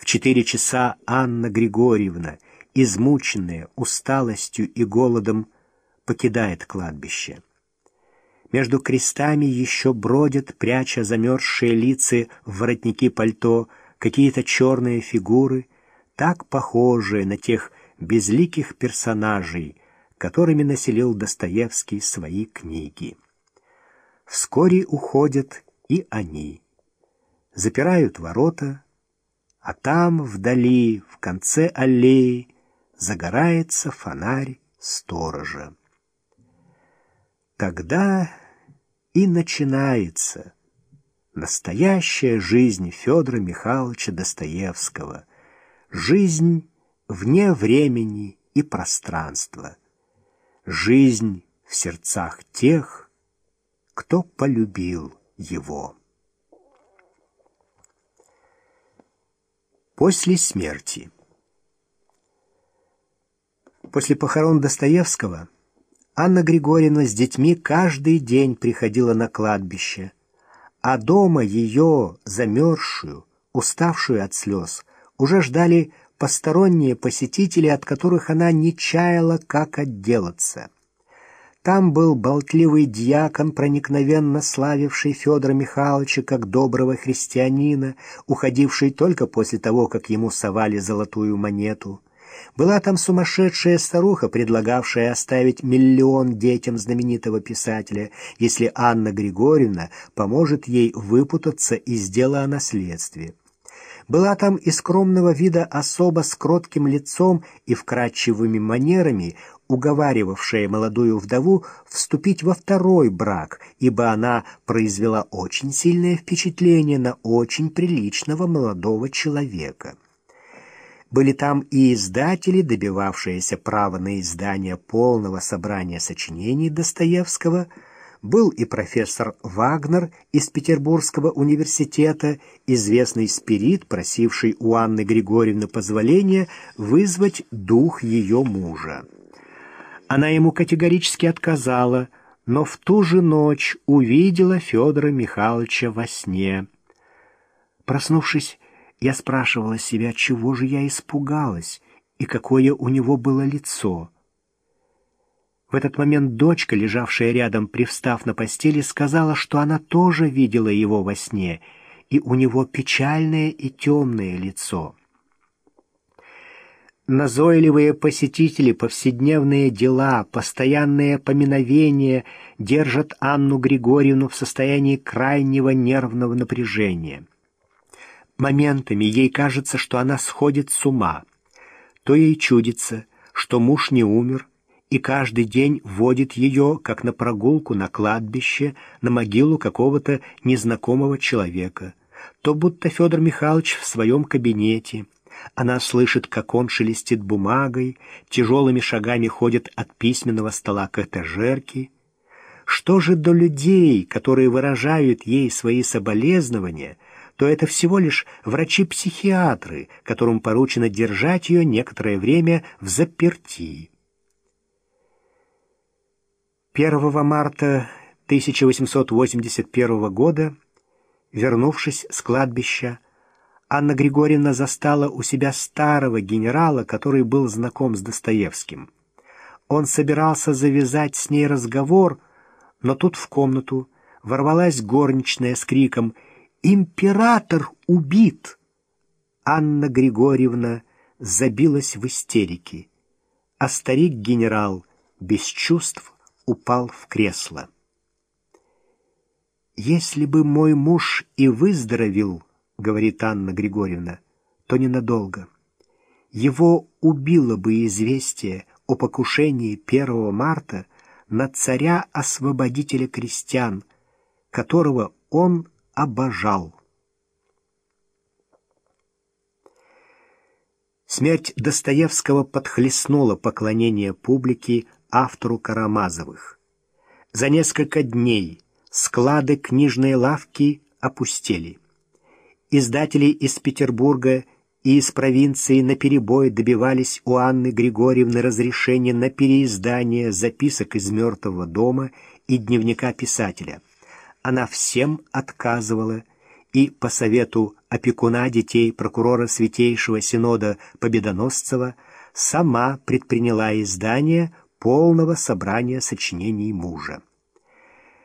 4 часа Анна Григорьевна, измученная усталостью и голодом, покидает кладбище. Между крестами еще бродят, пряча замерзшие лица в воротники пальто, какие-то черные фигуры, так похожие на тех безликих персонажей, которыми населил Достоевский свои книги. Вскоре уходят и они. Запирают ворота, а там, вдали, в конце аллеи, загорается фонарь сторожа. Тогда и начинается настоящая жизнь Федора Михайловича Достоевского, жизнь вне времени и пространства, жизнь в сердцах тех, кто полюбил его. После смерти. После похорон Достоевского Анна Григорьевна с детьми каждый день приходила на кладбище, а дома ее, замерзшую, уставшую от слез, уже ждали посторонние посетители, от которых она не чаяла, как отделаться. Там был болтливый дьякон, проникновенно славивший Федора Михайловича как доброго христианина, уходивший только после того, как ему совали золотую монету. Была там сумасшедшая старуха, предлагавшая оставить 1 миллион детям знаменитого писателя, если Анна Григорьевна поможет ей выпутаться из дела о наследстве. Была там и скромного вида особа с кротким лицом и вкрадчивыми манерами, уговаривавшая молодую вдову вступить во второй брак, ибо она произвела очень сильное впечатление на очень приличного молодого человека. Были там и издатели, добивавшиеся права на издание полного собрания сочинений Достоевского. Был и профессор Вагнер из Петербургского университета, известный спирит, просивший у Анны Григорьевны позволения вызвать дух ее мужа. Она ему категорически отказала, но в ту же ночь увидела Федора Михайловича во сне. Проснувшись, я спрашивала себя, чего же я испугалась и какое у него было лицо. В этот момент дочка, лежавшая рядом, привстав на постели, сказала, что она тоже видела его во сне, и у него печальное и темное лицо. Назойливые посетители, повседневные дела, постоянные поминовения держат Анну Григорьевну в состоянии крайнего нервного напряжения. Моментами ей кажется, что она сходит с ума. То ей чудится, что муж не умер, и каждый день водит ее, как на прогулку на кладбище, на могилу какого-то незнакомого человека. То будто Федор Михайлович в своем кабинете. Она слышит, как он шелестит бумагой, тяжелыми шагами ходит от письменного стола к этажерке. Что же до людей, которые выражают ей свои соболезнования, то это всего лишь врачи-психиатры, которым поручено держать ее некоторое время в заперти. 1 марта 1881 года, вернувшись с кладбища, Анна Григорьевна застала у себя старого генерала, который был знаком с Достоевским. Он собирался завязать с ней разговор, но тут в комнату ворвалась горничная с криком «Император убит!». Анна Григорьевна забилась в истерике, а старик-генерал без чувств упал в кресло. «Если бы мой муж и выздоровел, — говорит Анна Григорьевна, — то ненадолго. Его убило бы известие о покушении 1 марта на царя-освободителя крестьян, которого он обожал». Смерть Достоевского подхлестнула поклонение публики автору Карамазовых. За несколько дней склады книжной лавки опустели. Издатели из Петербурга и из провинции наперебой добивались у Анны Григорьевны разрешения на переиздание записок из «Мертвого дома» и дневника писателя. Она всем отказывала и по совету опекуна детей прокурора Святейшего Синода Победоносцева сама предприняла издание полного собрания сочинений мужа.